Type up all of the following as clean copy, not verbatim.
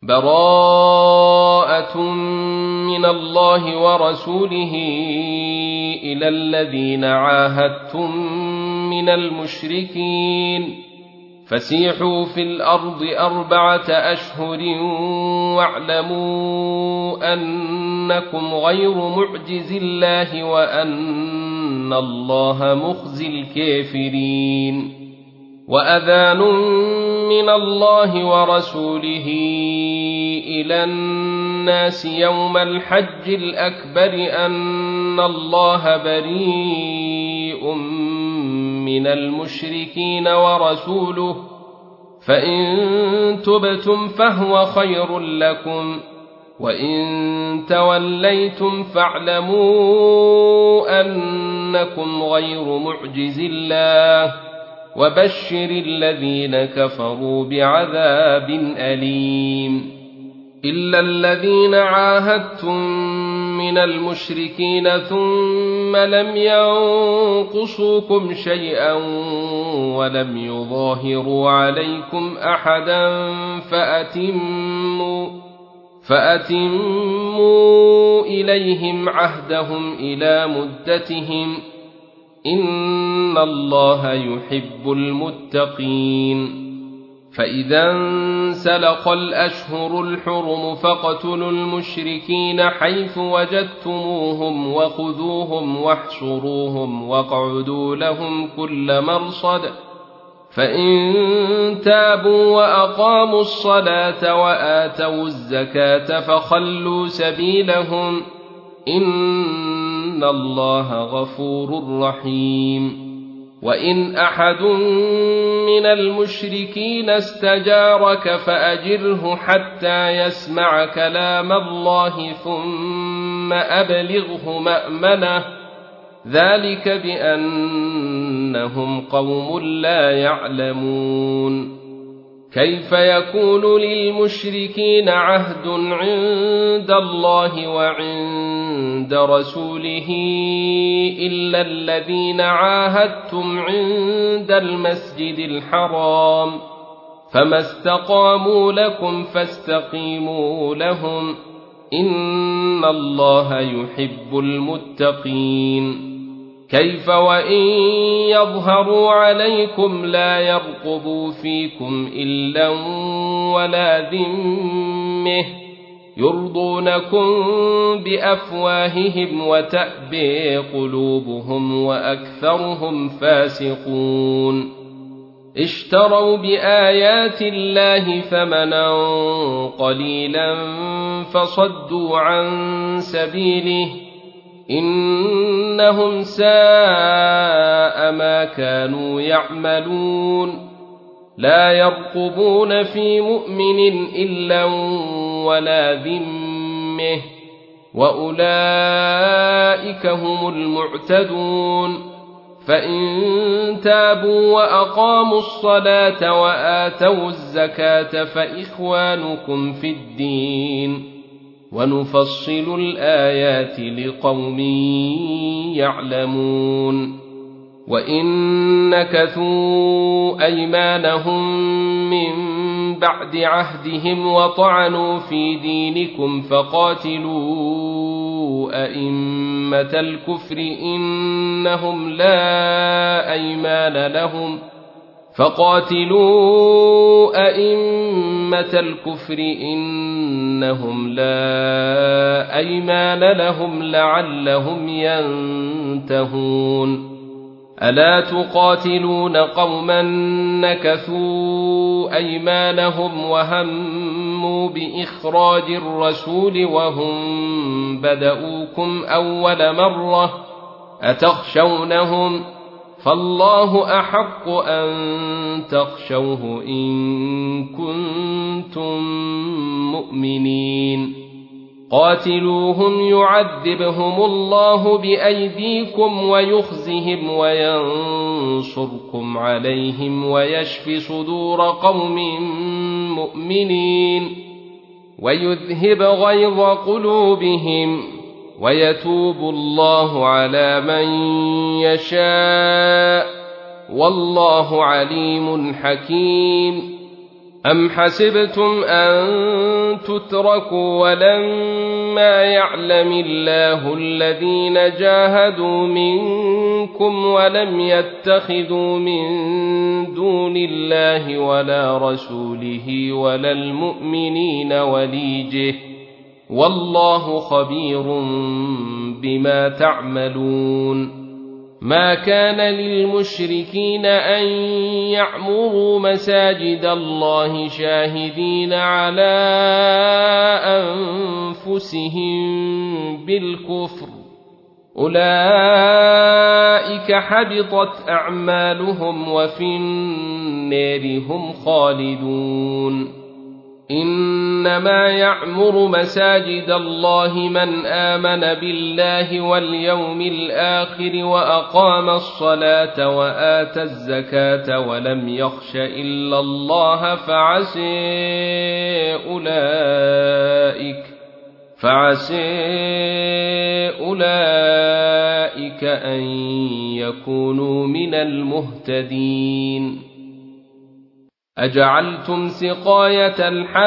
براءة من الله ورسوله إلى الذين عاهدتم من المشركين فسيحوا في الأرض 4 أشهر واعلموا أنكم غير معجز الله وأن الله مخزي الكافرين. وأذان من الله ورسوله إلى الناس يوم الحج الأكبر أن الله بريء من المشركين ورسوله فإن تبتم فهو خير لكم وإن توليتم فاعلموا أنكم غير معجز الله وبشر الذين كفروا بعذاب أليم. إلا الذين عاهدتم من المشركين ثم لم ينقصوكم شيئا ولم يظاهروا عليكم أحدا فأتموا إليهم عهدهم إلى مدتهم إن الله يحب المتقين. فإذا انسلخ الأشهر الحرم فاقتلوا المشركين حيث وجدتموهم وخذوهم واحصروهم واقعدوا لهم كل مرصد فإن تابوا وأقاموا الصلاة وآتوا الزكاة فخلوا سبيلهم إن الله غفور رحيم. وإن أحد من المشركين استجارك فأجره حتى يسمع كلام الله ثم أبلغه مأمنه ذلك بأنهم قوم لا يعلمون. كيف يكون للمشركين عهد عند الله وعند رسوله إلا الذين عاهدتم عند المسجد الحرام فما استقاموا لكم فاستقيموا لهم إن الله يحب المتقين. كيف وإن يظهروا عليكم لا يرقبوا فيكم إلا ولا ذمة يرضونكم بأفواههم وتأبي قلوبهم وأكثرهم فاسقون. اشتروا بآيات الله ثمنا قليلا فصدوا عن سبيله إنهم ساء ما كانوا يعملون. لا يرقبون في مؤمن إلا ولا ذمة وأولئك هم المعتدون. فإن تابوا وأقاموا الصلاة وآتوا الزكاة فإخوانكم في الدين ونفصل الآيات لقوم يعلمون. وإن نكثوا أيمانهم من بعد عهدهم وطعنوا في دينكم فقاتلوا أئمة الكفر إنهم لا أيمان لهم لعلهم ينتهون. ألا تقاتلون قوما نكثوا أيمانهم وهموا بإخراج الرسول وهم بدؤوكم أول مرة أتخشونهم فالله أحق أن تخشوه إن كنتم مؤمنين. قاتلوهم يعذبهم الله بأيديكم ويخزهم وينصركم عليهم ويشف صدور قوم مؤمنين ويذهب غيظ قلوبهم ويتوب الله على من يشاء والله عليم حكيم. أم حسبتم أن تتركوا ولما يعلم الله الذين جاهدوا منكم ولم يتخذوا من دون الله ولا رسوله ولا المؤمنين وليجه والله خبير بما تعملون ما كان للمشركين أن يعمروا مساجد الله شاهدين على أنفسهم بالكفر أولئك حبطت أعمالهم وفي النار هم خالدون إنما يعمر مساجد الله من آمن بالله واليوم الآخر وأقام الصلاة وآتى الزكاة ولم يخش إلا الله فعسى أولئك أن يكونوا من المهتدين أجعلتم سقاية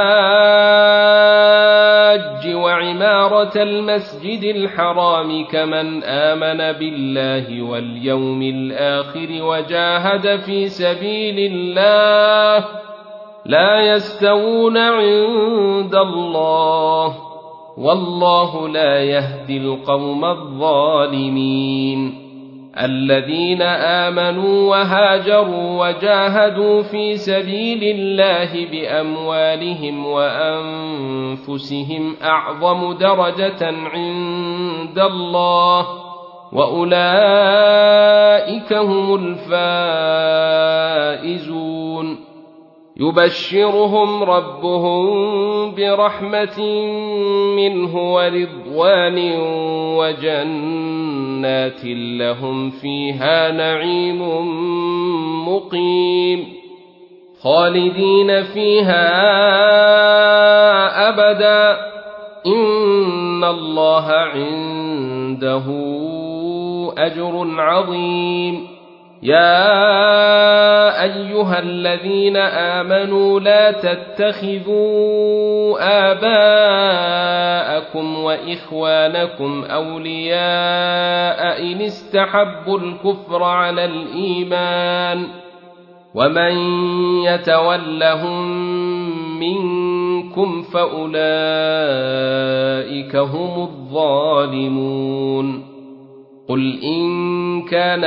الحاج وعمارة المسجد الحرام كمن آمن بالله واليوم الآخر وجاهد في سبيل الله لا يستوون عند الله والله لا يهدي القوم الظالمين الذين آمنوا وهاجروا وجاهدوا في سبيل الله بأموالهم وأنفسهم أعظم درجة عند الله وأولئك هم الفائزون يبشرهم ربهم برحمة منه ورضوان وجنات لهم فيها نعيم مقيم خالدين فيها أبدا إن الله عنده أجر عظيم يا أيها الذين آمنوا لا تتخذوا آباءكم وإخوانكم أولياء إن استحبوا الكفر على الإيمان ومن يتولهم منكم فأولئك هم الظالمون قل إن كان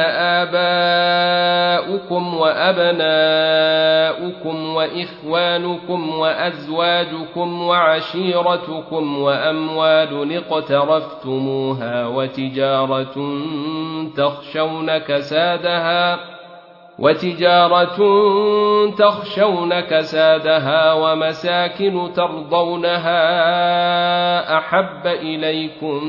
آباؤكم وأبناؤكم وإخوانكم وأزواجكم وعشيرتكم وأموال اقترفتموها وتجارة تخشون كسادها ومساكن ترضونها أحب إليكم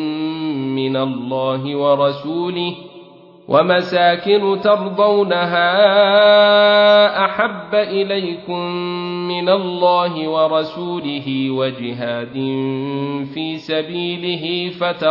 من الله ورسوله وجهاد في سبيله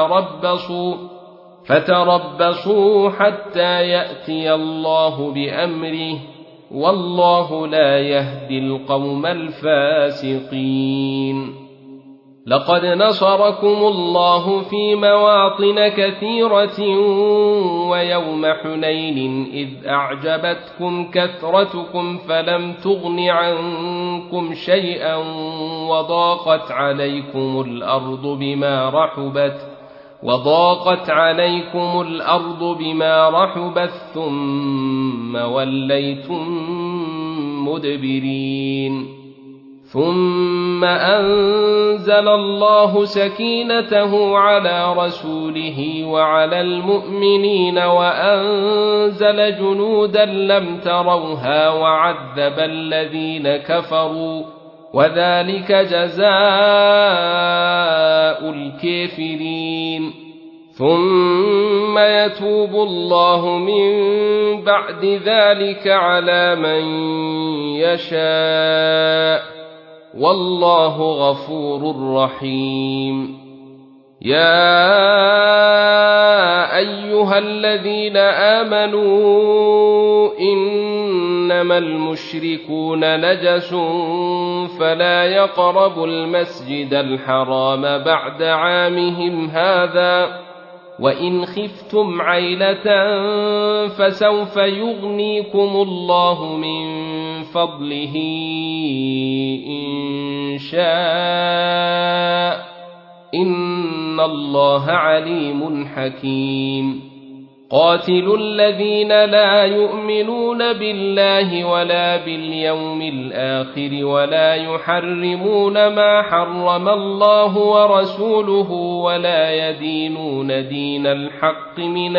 فتربصوا حتى يأتي الله بأمره والله لا يهدي القوم الفاسقين لقد نصركم الله في مواطن كثيرة ويوم حنين إذ أعجبتكم كثرتكم فلم تغن عنكم شيئا وضاقت عليكم الأرض بما رحبت ثم وليتم مدبرين ثم أنزل الله سكينته على رسوله وعلى المؤمنين وأنزل جنودا لم تروها وعذب الذين كفروا وذلك جزاء الكافرين ثم يتوب الله من بعد ذلك على من يشاء والله غفور رحيم يا أيها الذين آمنوا إن إنما المشركون نجس فلا يقربوا المسجد الحرام بعد عامهم هذا وإن خفتم عيلة فسوف يغنيكم الله من فضله إن شاء إن الله عليم حكيم قاتلوا الذين لا يؤمنون بالله ولا باليوم الآخر ولا يحرمون ما حرم الله ورسوله ولا يدينون دين الحق من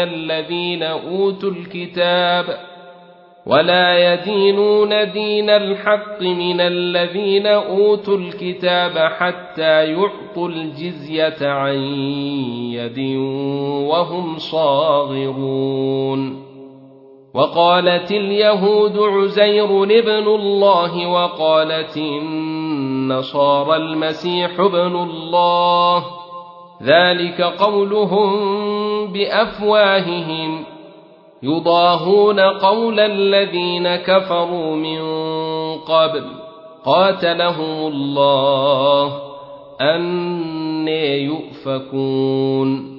الذين أوتوا الكتاب حتى يعطوا الجزية عن يد وهم صاغرون وقالت اليهود عزير ابن الله وقالت النصارى المسيح ابن الله ذلك قولهم بأفواههم يضاهون قول الذين كفروا من قبل قاتلهم الله أنى يؤفكون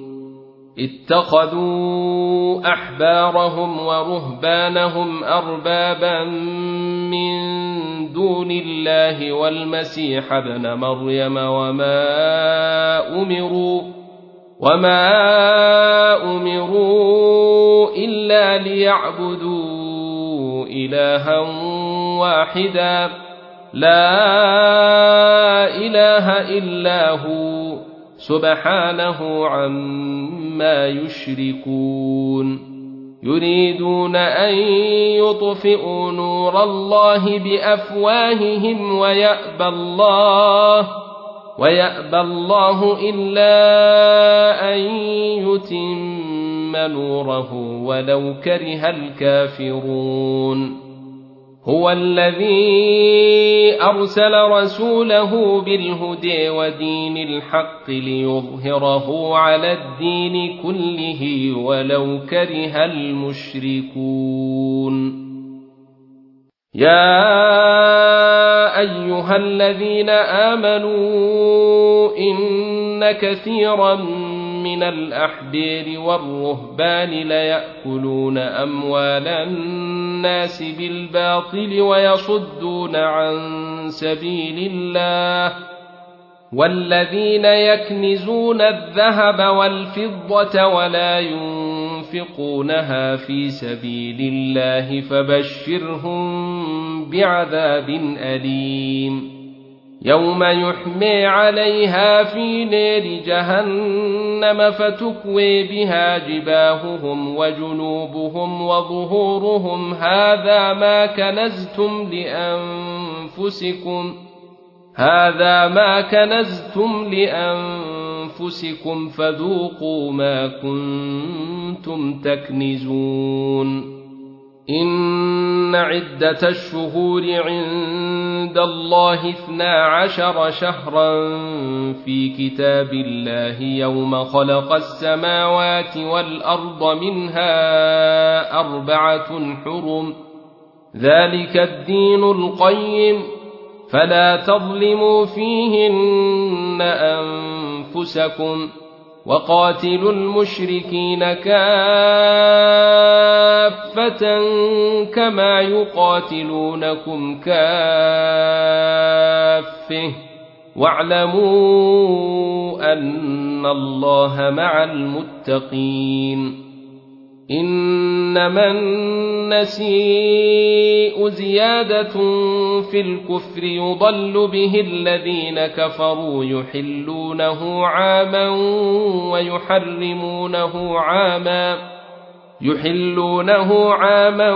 اتخذوا أحبارهم ورهبانهم أربابا من دون الله والمسيح ابن مريم وما أمروا إلا ليعبدوا إلها واحدا لا إله إلا هو سبحانه عما يشركون يريدون أن يطفئوا نور الله بأفواههم ويأبى الله إلا أن يتم نوره ولو كره الكافرون هو الذي أرسل رسوله بالهدى ودين الحق ليظهره على الدين كله ولو كره المشركون يا أيها الذين آمنوا إن كثيرا من الأحبار والرهبان ليأكلون أموال الناس بالباطل ويصدون عن سبيل الله والذين يكنزون الذهب والفضة ولا ينفقونها في سبيل الله فبشرهم بعذاب أليم يوم يحمى عليها في نار جهنم فتكوي بها جباههم وجنوبهم وظهورهم هذا ما كنزتم لأنفسكم فذوقوا ما كنتم تكنزون إن عدة الشهور عند الله 12 شهرا في كتاب الله يوم خلق السماوات والأرض منها 4 حرم ذلك الدين القيم فلا تظلموا فيهن أنفسكم وقاتلوا المشركين كافة كما يقاتلونكم كافة واعلموا أن الله مع المتقين إنما النسيء زيادة في الكفر يضل به الذين كفروا يحلونه عاما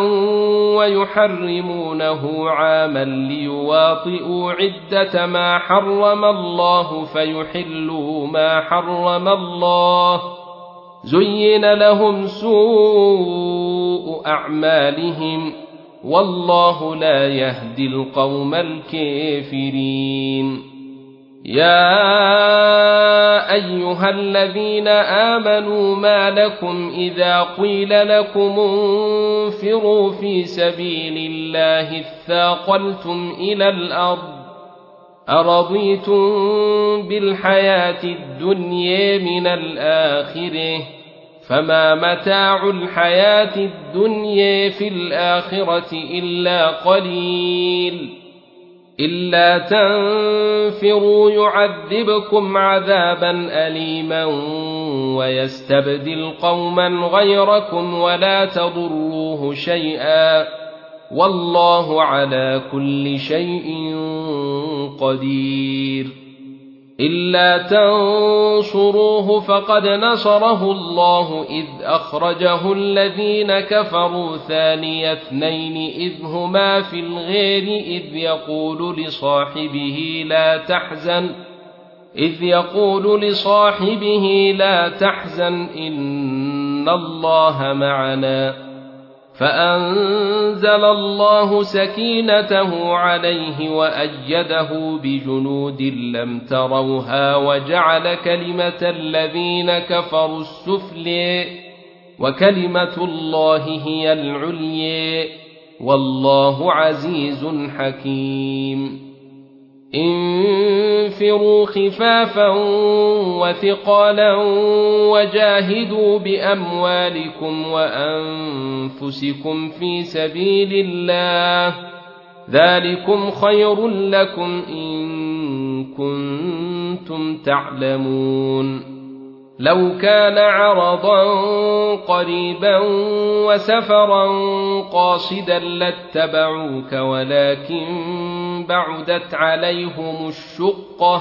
ويحرمونه عاما ليواطئوا عدة ما حرم الله فيحلوا ما حرم الله زين لهم سوء أعمالهم والله لا يهدي القوم الكافرين يا أيها الذين آمنوا ما لكم إذا قيل لكم انفروا في سبيل الله اثاقلتم إلى الأرض أرضيتم بالحياة الدنيا من الآخرة فما متاع الحياة الدنيا في الآخرة إلا قليل إلا تنفروا يعذبكم عذابا أليما ويستبدل قوما غيركم ولا تضروه شيئا والله على كل شيء قدير إلا تنصروه فقد نصره الله إذ أخرجه الذين كفروا ثاني اثنين إذ هما في الغار إذ يقول لصاحبه لا تحزن إن الله معنا فأنزل الله سكينته عليه وأيده بجنود لم تروها وجعل كلمة الذين كفروا السفلى وكلمة الله هي العليا والله عزيز حكيم انفروا خفافا وثقالا وجاهدوا بأموالكم وأنفسكم في سبيل الله ذلكم خير لكم إن كنتم تعلمون لو كان عرضا قريبا وسفرا قاصدا لاتبعوك ولكن بعدت عليهم الشقة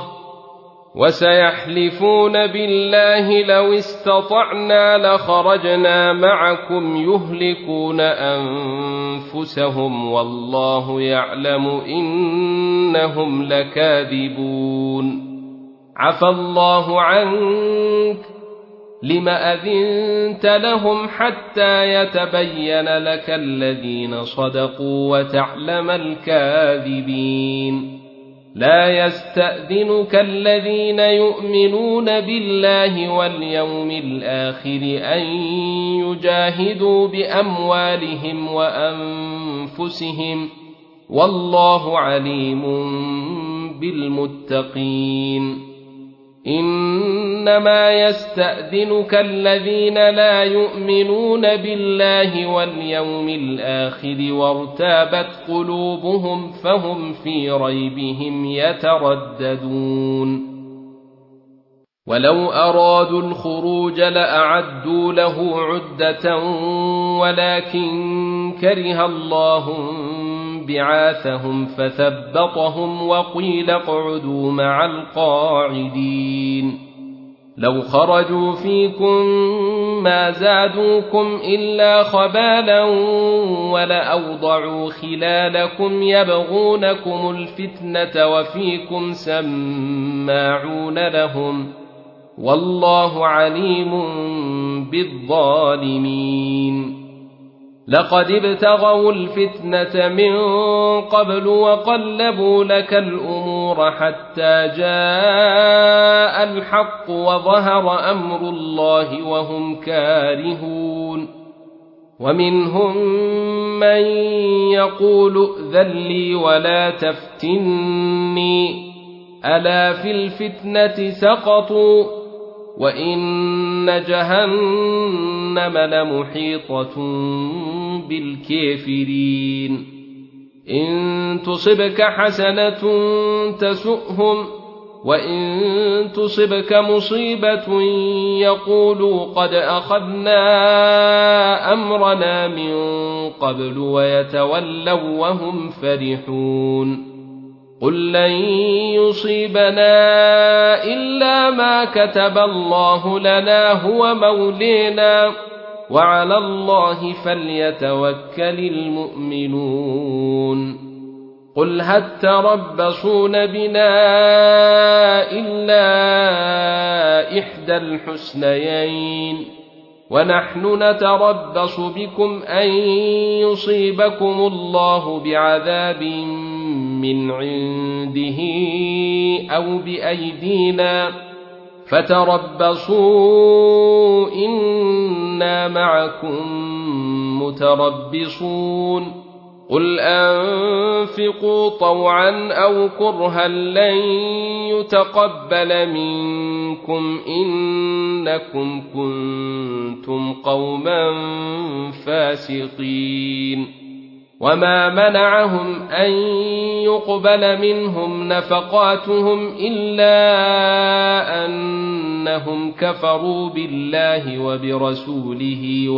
وسيحلفون بالله لو استطعنا لخرجنا معكم يهلكون أنفسهم والله يعلم إنهم لكاذبون عفى الله عنك لم أذنت لهم حتى يتبين لك الذين صدقوا وتعلم الكاذبين لا يستأذنك الذين يؤمنون بالله واليوم الآخر أن يجاهدوا بأموالهم وأنفسهم والله عليم بالمتقين إنما يستأذنك الذين لا يؤمنون بالله واليوم الآخر وارتابت قلوبهم فهم في ريبهم يترددون ولو أرادوا الخروج لأعدوا له عدة ولكن كره الله بعاثهم فثبطهم وقيل اقعدوا مع القاعدين لو خرجوا فيكم ما زادوكم إلا خبالا ولأوضعوا خلالكم يبغونكم الفتنة وفيكم سماعون لهم والله عليم بالظالمين لقد ابتغوا الفتنة من قبل وقلبوا لك الأمور حتى جاء الحق وظهر أمر الله وهم كارهون ومنهم من يقول ائذن لي ولا تفتني ألا في الفتنة سقطوا وإن جهنم لمحيطة بالكافرين إن تصبك حسنة تسؤهم وإن تصبك مصيبة يقولوا قد أخذنا أمرنا من قبل ويتولوا وهم فرحون قل لن يصيبنا إلا ما كتب الله لنا هو مولينا وعلى الله فليتوكل المؤمنون قل هل تربصون بنا إلا إحدى الحسنيين ونحن نتربص بكم أن يصيبكم الله بعذاب من عنده أو بأيدينا فتربصوا إنا معكم متربصون قل أنفقوا طوعا أو كرها لن يتقبل منكم إنكم كنتم قوما فاسقين وما منعهم أن يقبل منهم نفقاتهم إلا أنهم كفروا بالله وبرسوله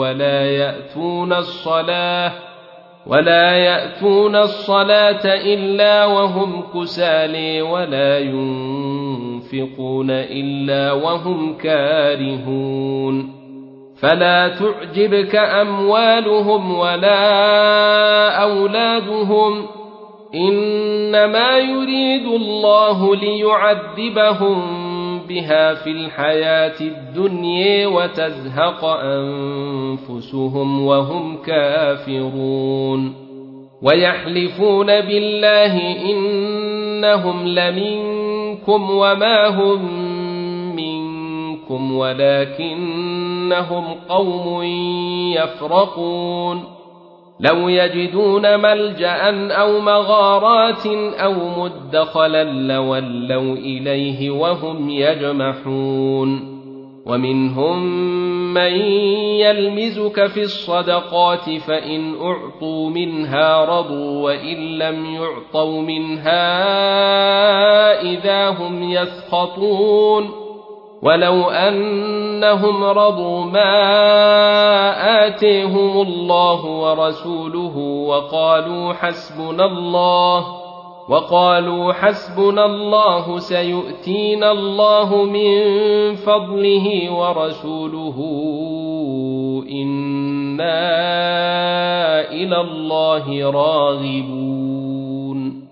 ولا يأتون الصلاة إلا وهم كسالى ولا ينفقون إلا وهم كارهون فلا تعجبك أموالهم ولا أولادهم إنما يريد الله ليعذبهم بها في الحياة الدنيا وتزهق أنفسهم وهم كافرون ويحلفون بالله إنهم لمنكم وما هم منكم ولكنهم قوم يفرقون لو يجدون ملجأ أو مغارات أو مدخلا لولوا إليه وهم يجمحون ومنهم من يلمزك في الصدقات فإن أعطوا منها رضوا وإن لم يعطوا منها إذا هم يسخطون ولو أنهم رضوا ما آتيهم الله ورسوله وقالوا حسبنا الله سيؤتينا الله من فضله ورسوله إنا إلى الله راغبون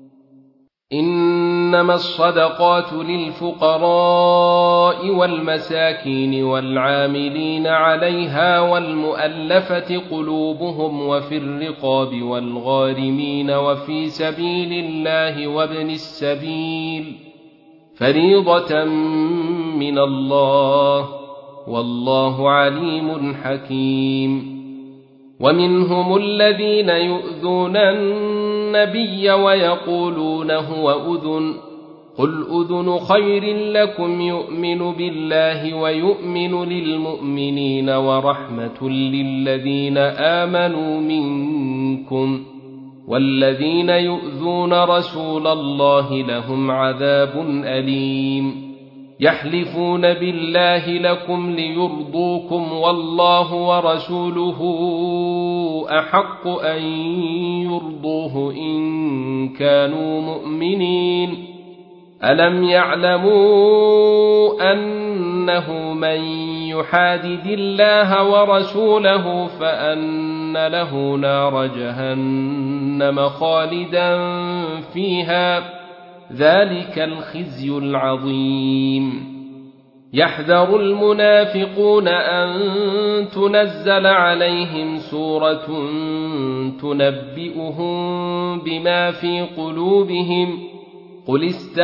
إنما الصدقات للفقراء والمساكين والعاملين عليها والمؤلفة قلوبهم وفي الرقاب والغارمين وفي سبيل الله وابن السبيل فريضة من الله والله عليم حكيم ومنهم الذين يؤذون النبي ويقولون هو أذن قل أذن خير لكم يؤمن بالله ويؤمن للمؤمنين ورحمة للذين آمنوا منكم والذين يؤذون رسول الله لهم عذاب أليم يحلفون بالله لكم ليرضوكم والله ورسوله أحق أن يرضوه إن كانوا مؤمنين ألم يعلموا أنه من يحادد الله ورسوله فأن له نار جهنم خالدا فيها ذلك الخزي العظيم يحذر المنافقون أن تنزل عليهم سورة تنبئهم بما في قلوبهم قل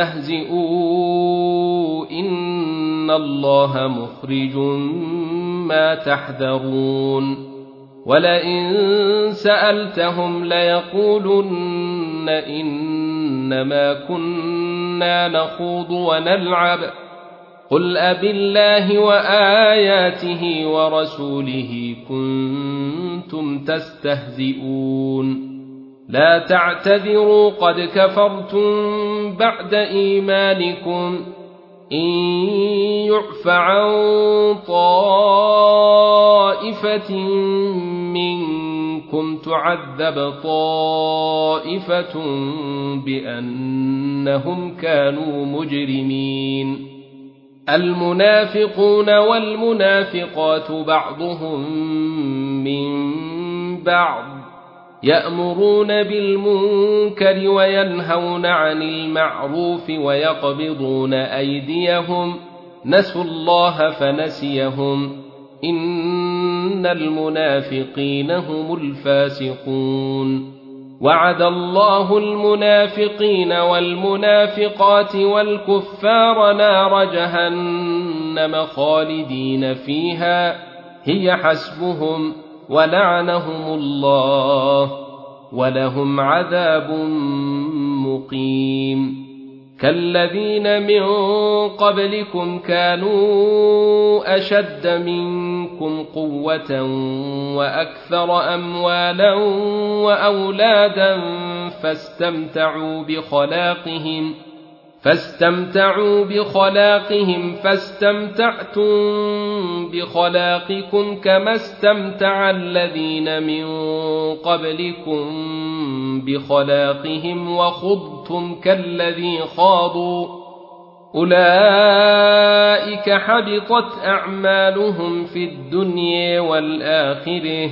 استهزئوا إن الله مخرج ما تحذرون ولئن سألتهم ليقولن إنما كنا نخوض ونلعب قل أبالله وآياته ورسوله كنتم تستهزئون لا تعتذروا قد كفرتم بعد إيمانكم إن يعف عن طائفة منكم تعذب طائفة بأنهم كانوا مجرمين المنافقون والمنافقات بعضهم من بعض يأمرون بالمنكر وينهون عن المعروف ويقبضون أيديهم نسوا الله فنسيهم إن المنافقين هم الفاسقون وعد الله المنافقين والمنافقات والكفار نار جهنم خالدين فيها هي حسبهم ولعنهم الله ولهم عذاب مقيم كالذين من قبلكم كانوا أشد منكم قوة وأكثر أموالا وأولادا فاستمتعوا بخلاقهم فاستمتعتم بخلاقكم كما استمتع الذين من قبلكم بخلاقهم وخضتم كالذي خاضوا أولئك حبطت أعمالهم في الدنيا والآخرة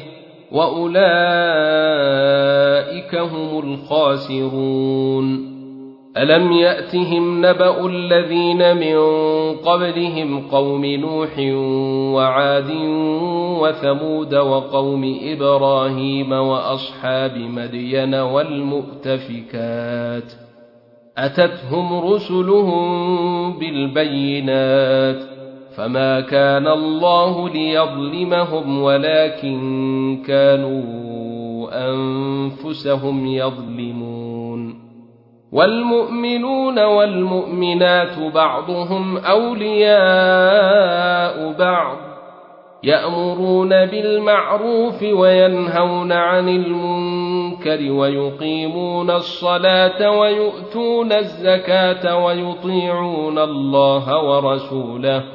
وأولئك هم الخاسرون ألم يأتهم نبأ الذين من قبلهم قوم نوح وعاد وثمود وقوم إبراهيم وأصحاب مدين والمؤتفكات أتتهم رسلهم بالبينات فما كان الله ليظلمهم ولكن كانوا أنفسهم يظلمون والمؤمنون والمؤمنات بعضهم أولياء بعض يأمرون بالمعروف وينهون عن المنكر ويقيمون الصلاة ويؤتون الزكاة ويطيعون الله ورسوله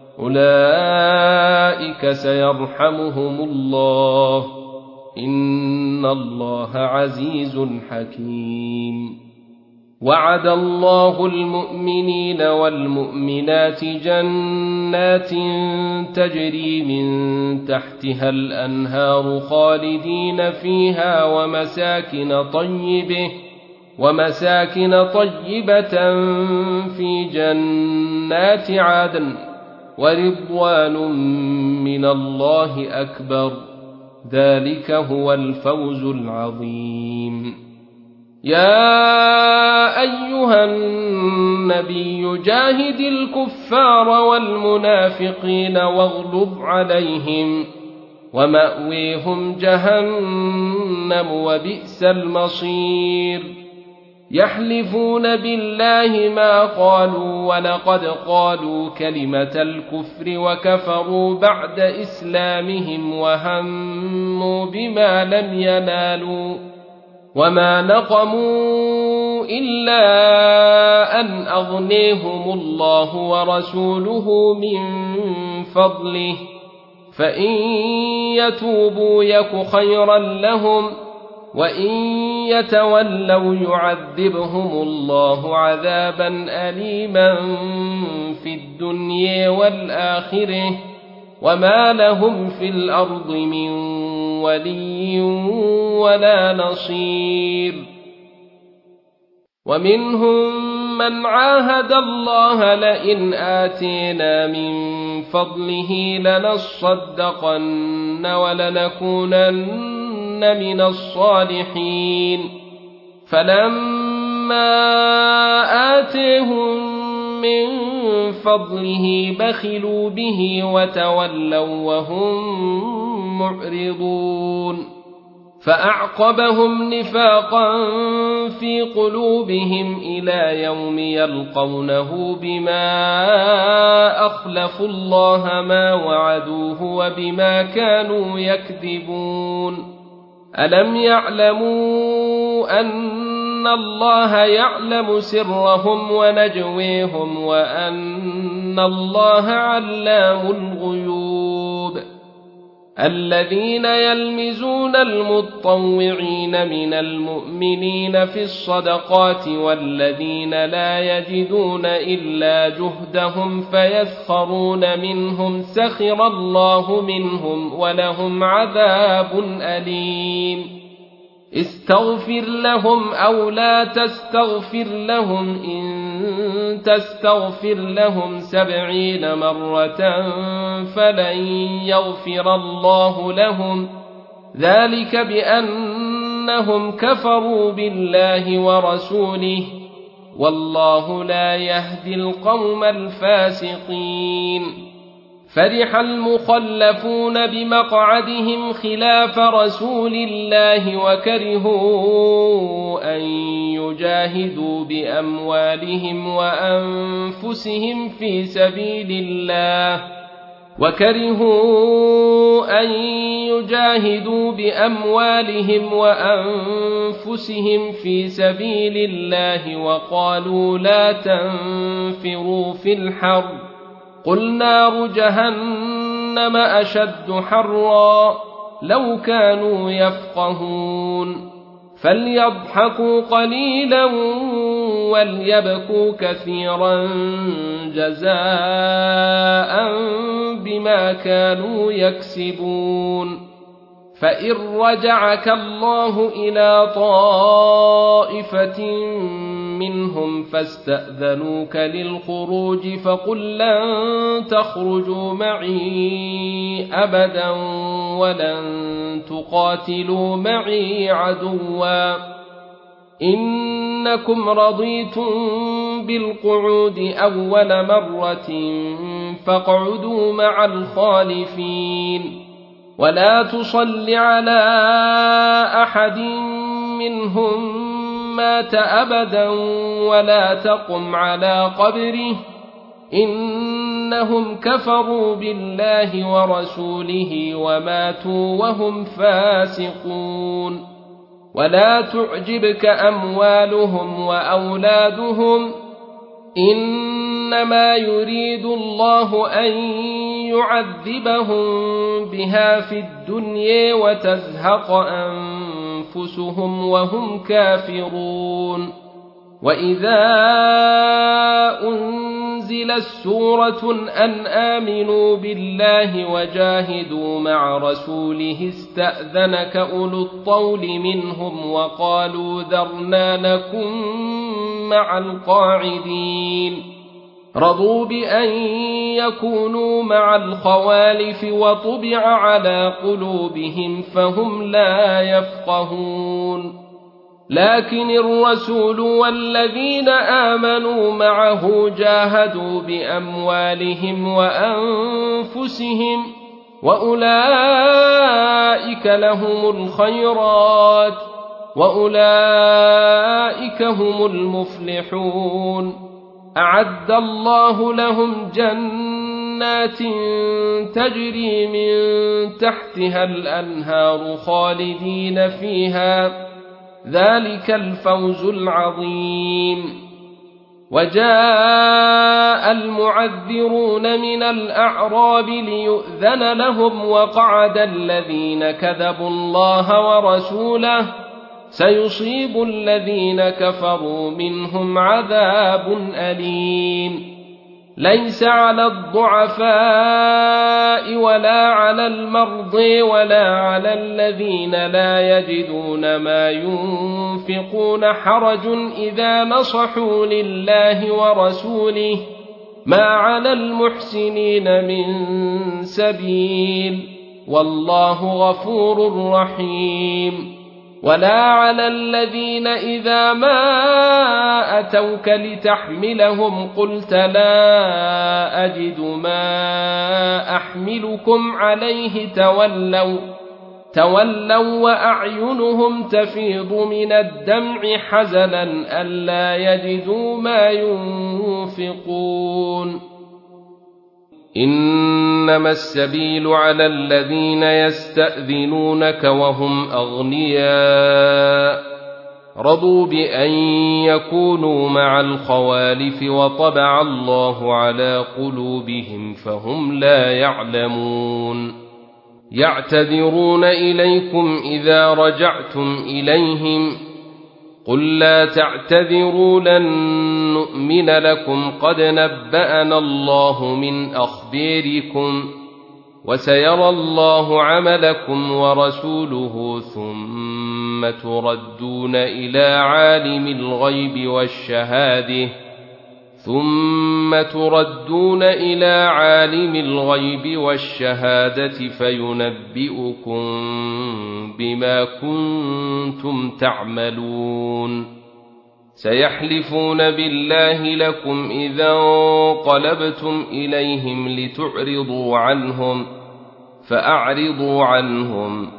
أولئك سيرحمهم الله إن الله عزيز حكيم وعد الله المؤمنين والمؤمنات جنات تجري من تحتها الأنهار خالدين فيها ومساكن طيبة في جنات عدن ورضوان من الله أكبر ذلك هو الفوز العظيم يا أيها النبي جاهد الكفار والمنافقين واغلظ عليهم ومأويهم جهنم وبئس المصير يحلفون بالله ما قالوا ولقد قالوا كلمة الكفر وكفروا بعد إسلامهم وهموا بما لم ينالوا وما نقموا إلا أن أغنيهم الله ورسوله من فضله فإن يتوبوا يك خيرا لهم وإن يتولوا يعذبهم الله عذابا أليما في الدنيا والآخرة وما لهم في الأرض من ولي ولا نصير ومنهم من عاهد الله لئن آتينا من فضله لنصدقن ولنكونن من الصالحين فلما آتيهم من فضله بخلوا به وتولوا وهم معرضون فأعقبهم نفاقا في قلوبهم إلى يوم يلقونه بما أخلفوا الله ما وعدوه وبما كانوا يكذبون ألم يعلموا أن الله يعلم سرهم ونجويهم وأن الله علام الغيوب الذين يلمزون المطوعين من المؤمنين في الصدقات والذين لا يجدون إلا جهدهم فيسخرون منهم سخر الله منهم ولهم عذاب أليم استغفر لهم أو لا تستغفر لهم إن تستغفر لهم 70 مرة فلن يغفر الله لهم ذلك بأن أنهم كفروا بالله ورسوله والله لا يهدي القوم الفاسقين. فرح المخلفون بمقعدهم خلاف رسول الله وكرهوا أن يجاهدوا بأموالهم وأنفسهم في سبيل الله وقالوا لا تنفروا في الحر قل نار جهنم أشد حرا لو كانوا يفقهون. فليضحكوا قليلا وليبكوا كثيرا جزاء بما كانوا يكسبون. فإن رجعك الله إلى طائفة منهم فاستأذنوك للخروج فقل لن تخرجوا معي أبدا ولن تقاتلوا معي عدوا إنكم رضيتم بالقعود أول مرة فاقعدوا مع الخالفين ولا تصل على أحد منهم مات أبدا ولا تقم على قبره إنهم كفروا بالله ورسوله وماتوا وهم فاسقون. ولا تعجبك أموالهم وأولادهم إنما يريد الله أن يعذبهم بها في الدنيا وتزهق أنفسهم وهم كافرون. وإذا أنزلت سورة أن آمنوا بالله وجاهدوا مع رسوله استأذنك أولو الطول منهم وقالوا ذرنا نكن مع القاعدين. رضوا بأن يكونوا مع الخوالف وطبع على قلوبهم فهم لا يفقهون. لكن الرسول والذين آمنوا معه جاهدوا بأموالهم وأنفسهم وأولئك لهم الخيرات وأولئك هم المفلحون. أعد الله لهم جنات تجري من تحتها الأنهار خالدين فيها ذلك الفوز العظيم. وجاء المعذرون من الأعراب ليؤذن لهم وقعد الذين كذبوا الله ورسوله سيصيب الذين كفروا منهم عذاب أليم. ليس على الضعفاء ولا على المرضى ولا على الذين لا يجدون ما ينفقون حرج إذا نصحوا لله ورسوله ما على المحسنين من سبيل والله غفور رحيم. ولا على الذين إذا ما أتوك لتحملهم قلت لا أجد ما أحملكم عليه تولوا وأعينهم تفيض من الدمع حزنا ألا يجدوا ما ينفقون. إنما السبيل على الذين يستأذنونك وهم أغنياء رضوا بأن يكونوا مع الخوالف وطبع الله على قلوبهم فهم لا يعلمون. يعتذرون إليكم إذا رجعتم إليهم قل لا تعتذروا لن نؤمن لكم قد نبأنا الله من أخباركم وسيرى الله عملكم ورسوله ثم تردون إلى عالم الغيب ثم تردون إلى عالم الغيب والشهادة فينبئكم بما كنتم تعملون سيحلفون بالله لكم إذا انقلبتم إليهم لتعرضوا عنهم فأعرضوا عنهم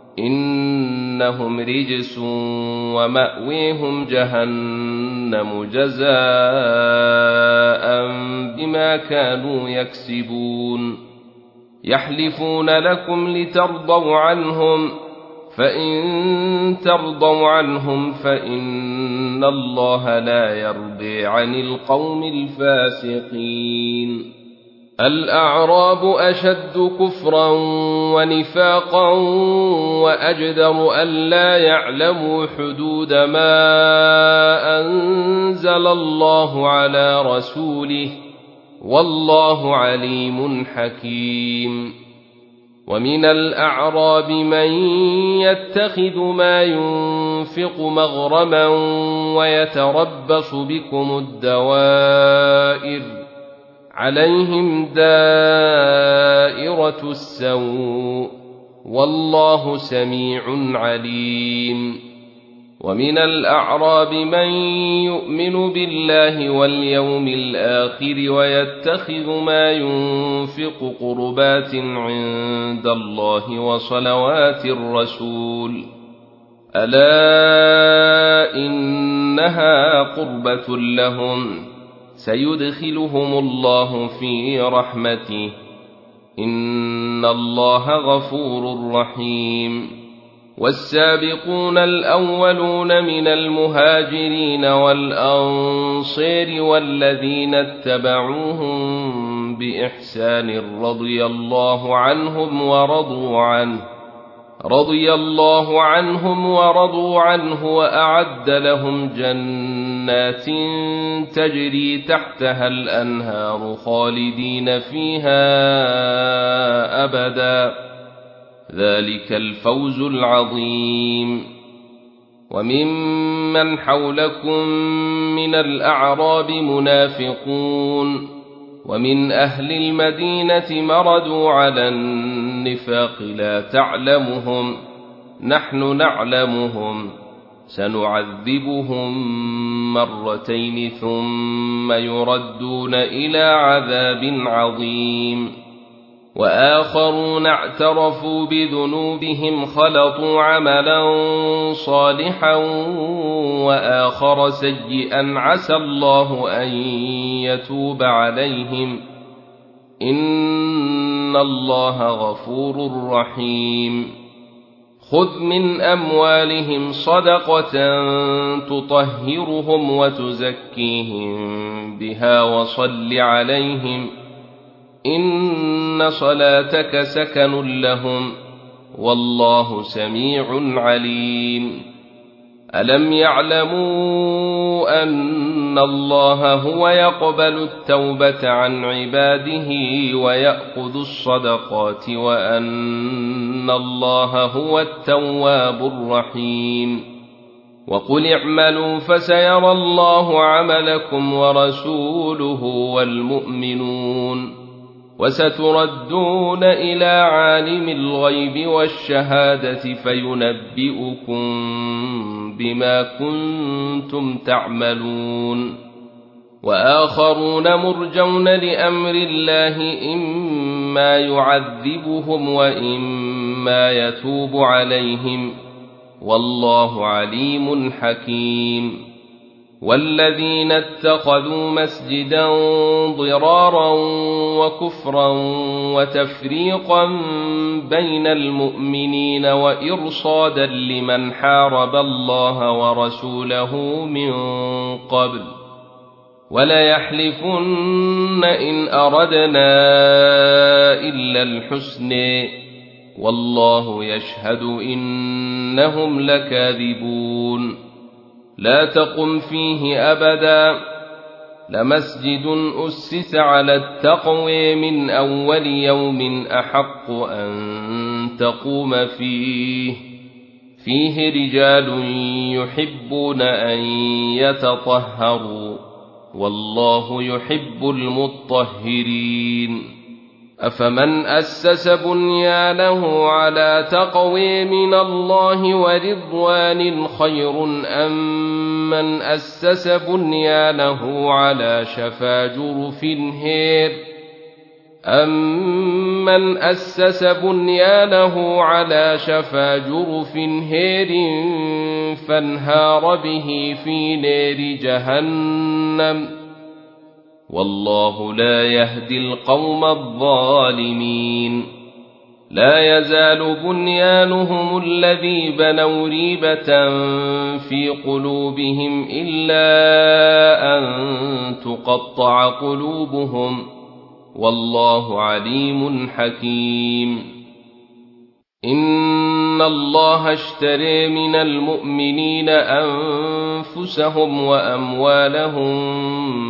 إنهم رجس ومأويهم جهنم جزاء بما كانوا يكسبون يحلفون لكم لترضوا عنهم فإن ترضوا عنهم فإن الله لا يرضي عن القوم الفاسقين الأعراب أشد كفرا ونفاقا وأجدر ألا يعلموا حدود ما أنزل الله على رسوله والله عليم حكيم ومن الأعراب من يتخذ ما ينفق مغرما ويتربص بكم الدوائر عليهم دائرة السوء والله سميع عليم ومن الأعراب من يؤمن بالله واليوم الآخر ويتخذ ما ينفق قربات عند الله وصلوات الرسول ألا إنها قربة لهم سيدخلهم الله في رحمته إن الله غفور رحيم والسابقون الأولون من المهاجرين والأنصار والذين اتبعوهم بإحسان رضي الله عنهم ورضوا عنه وأعد لهم جنات تجري تحتها الأنهار خالدين فيها أبدا ذلك الفوز العظيم وممن حولكم من الأعراب منافقون ومن أهل المدينة مردوا على النفاق لا تعلمهم نحن نعلمهم سنعذبهم مرتين ثم يردون إلى عذاب عظيم وآخرون اعترفوا بذنوبهم خلطوا عملا صالحا وآخر سيئا عسى الله أن يتوب عليهم إن الله غفور رحيم خذ من أموالهم صدقة تطهرهم وتزكيهم بها وصل عليهم إن صلاتك سكن لهم والله سميع عليم ألم يعلموا أن الله هو يقبل التوبة عن عباده ويأخذ الصدقات وأن الله هو التواب الرحيم وقل اعملوا فسيرى الله عملكم ورسوله والمؤمنون وستردون إلى عالم الغيب والشهادة فينبئكم بما كنتم تعملون وآخرون مرجون لأمر الله إما يعذبهم وإما يتوب عليهم والله عليم حكيم والذين اتخذوا مسجدا ضرارا وكفرا وتفريقا بين المؤمنين وإرصادا لمن حارب الله ورسوله من قبل وليحلفن إن أردنا إلا الحسن والله يشهد إنهم لكاذبون لا تقم فيه أبدا لمسجد أسس على التقوى من أول يوم أحق أن تقوم فيه رجال يحبون أن يتطهروا والله يحب المطهرين. أفمن أسس بنيانه على تقوى من الله ورضوان خير أم من أسس بنيانه على شفا جرف هير فانهار به في نار جهنم والله لا يهدي القوم الظالمين. لا يزال بنيانهم الذي بنوا ريبة في قلوبهم إلا أن تقطع قلوبهم والله عليم حكيم. إن الله اشترى من المؤمنين أنفسهم وأموالهم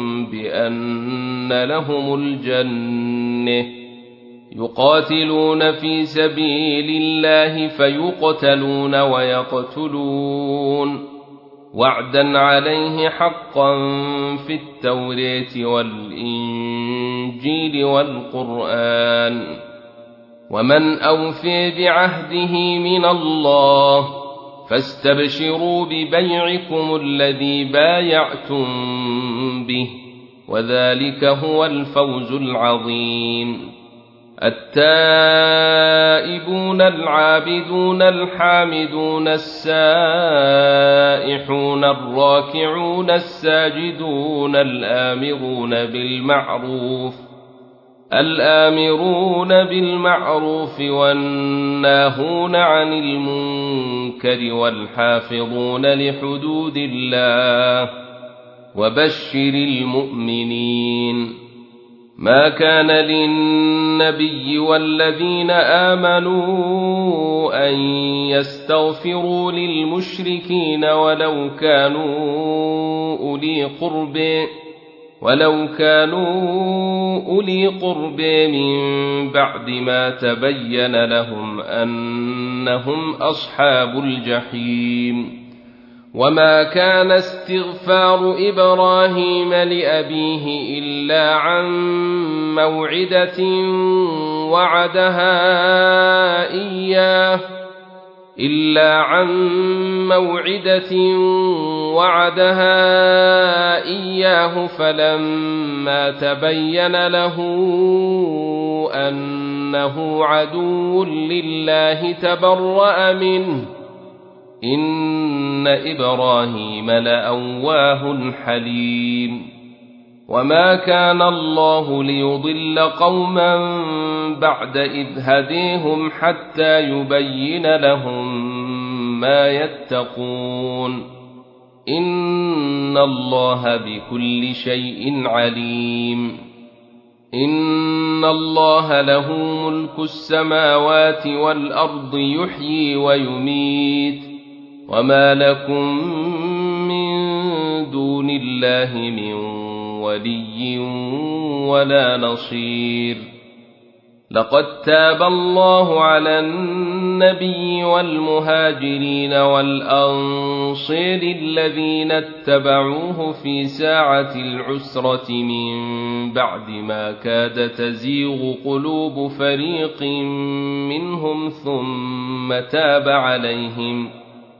بأن لهم الجنة يقاتلون في سبيل الله فيقتلون ويقتلون وعدا عليه حقا في التوراة والإنجيل والقرآن ومن أوفي بعهده من الله فاستبشروا ببيعكم الذي بايعتم به وذلك هو الفوز العظيم. التائبون العابدون الحامدون السائحون الراكعون الساجدون الآمرون بالمعروف والناهون عن المنكر والحافظون لحدود الله وبشر المؤمنين. ما كان للنبي والذين آمنوا أن يستغفروا للمشركين ولو كانوا أولي قرب من بعد ما تبين لهم أنهم أصحاب الجحيم. وما كان استغفار إبراهيم لأبيه إلا عن موعدة وعدها إياه فلما تبين له أنه عدو لله تبرأ منه إن إبراهيم لأواه حليم. وما كان الله ليضل قوما بعد إذ هديهم حتى يبين لهم ما يتقون إن الله بكل شيء عليم. إن الله له ملك السماوات والأرض يحيي ويميت وما لكم من دون الله من ولي ولا نصير. لقد تاب الله على النبي والمهاجرين والأنصار الذين اتبعوه في ساعة العسرة من بعد ما كاد تزيغ قلوب فريق منهم ثم تاب عليهم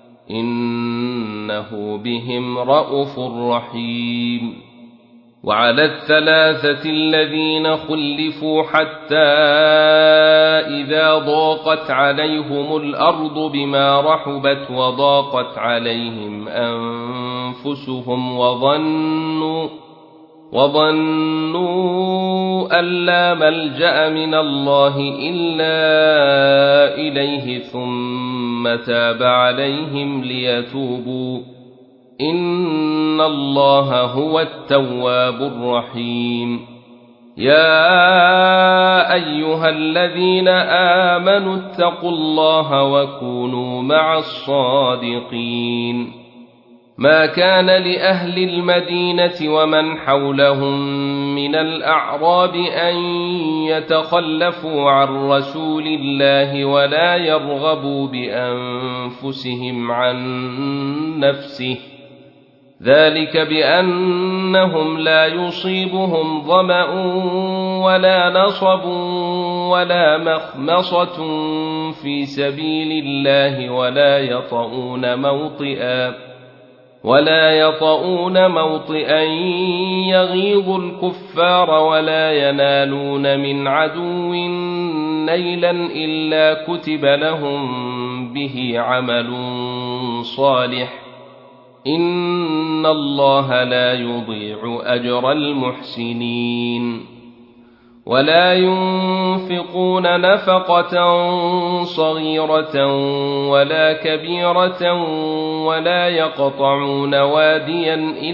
إنه بهم رءوف رحيم. وعلى الثلاثة الذين خلفوا حتى إذا ضاقت عليهم الأرض بما رحبت وضاقت عليهم أنفسهم وظنوا أن لا ملجأ من الله إلا إليه ثم تاب عليهم ليتوبوا إن الله هو التواب الرحيم. يا أيها الذين آمنوا اتقوا الله وكونوا مع الصادقين. ما كان لأهل المدينة ومن حولهم من الأعراب أن يتخلفوا عن رسول الله ولا يرغبوا بأنفسهم عن نفسه ذلك بأنهم لا يصيبهم ظمأ ولا نصب ولا مخمصة في سبيل الله ولا يطؤون موطئا يغيظ الكفار ولا ينالون من عدو نيلا إلا كتب لهم به عمل صالح إن الله لا يضيع أجر المحسنين ولا ينفقون نفقة صغيرة ولا كبيرة ولا يقطعون واديا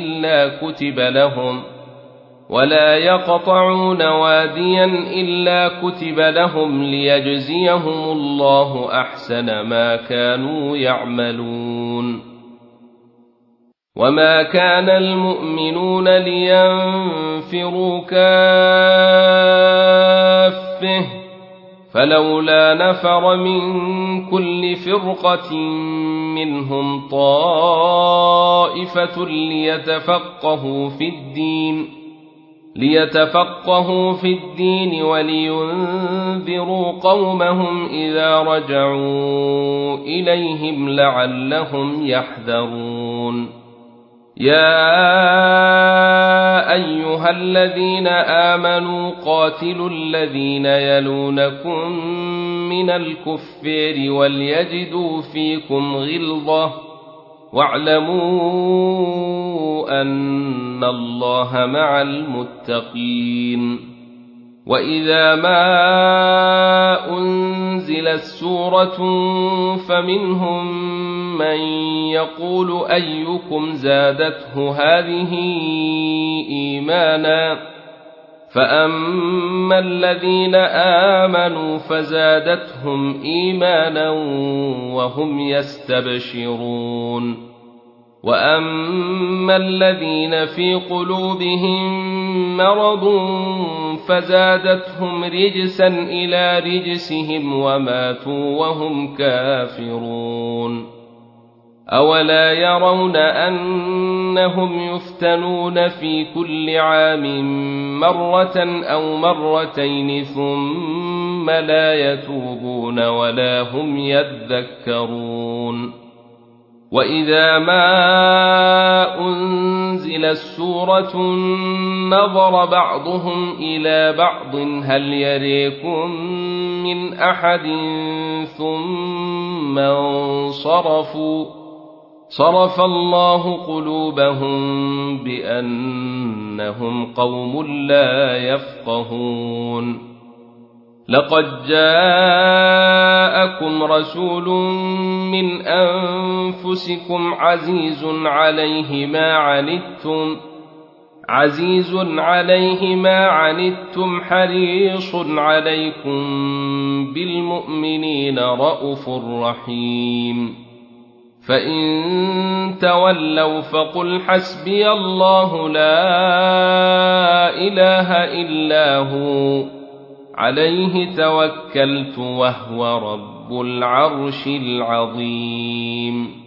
إلا كتب لهم ليجزيهم الله أحسن ما كانوا يعملون وما كان المؤمنون لينفروا كافة فلولا نفر من كل فرقة منهم طائفة ليتفقهوا في الدين ولينذروا قومهم إذا رجعوا إليهم لعلهم يحذرون يا أيها الذين آمنوا قاتلوا الذين يلونكم من الكفار وليجدوا فيكم غلظة واعلموا أن الله مع المتقين وإذا ما أنزلت سورة فمنهم من يقول أيكم زادته هذه إيمانا فأما الذين آمنوا فزادتهم إيمانا وهم يستبشرون وأما الذين في قلوبهم مرض فزادتهم رجسا إلى رجسهم وماتوا وهم كافرون أولا يرون أنهم يفتنون في كل عام مرة أو مرتين ثم لا يتوبون ولا هم يذكرون وإذا ما أنزلت سورة نظر بعضهم إلى بعض هل يريكم من أحد ثم انصرفوا صرف الله قلوبهم بأنهم قوم لا يفقهون لقد جاءكم رسول من أنفسكم عزيز عليه ما عنتم حريص عليكم بالمؤمنين رءوف رحيم فإن تولوا فقل حسبي الله لا إله إلا هو عليه توكلت وهو رب العرش العظيم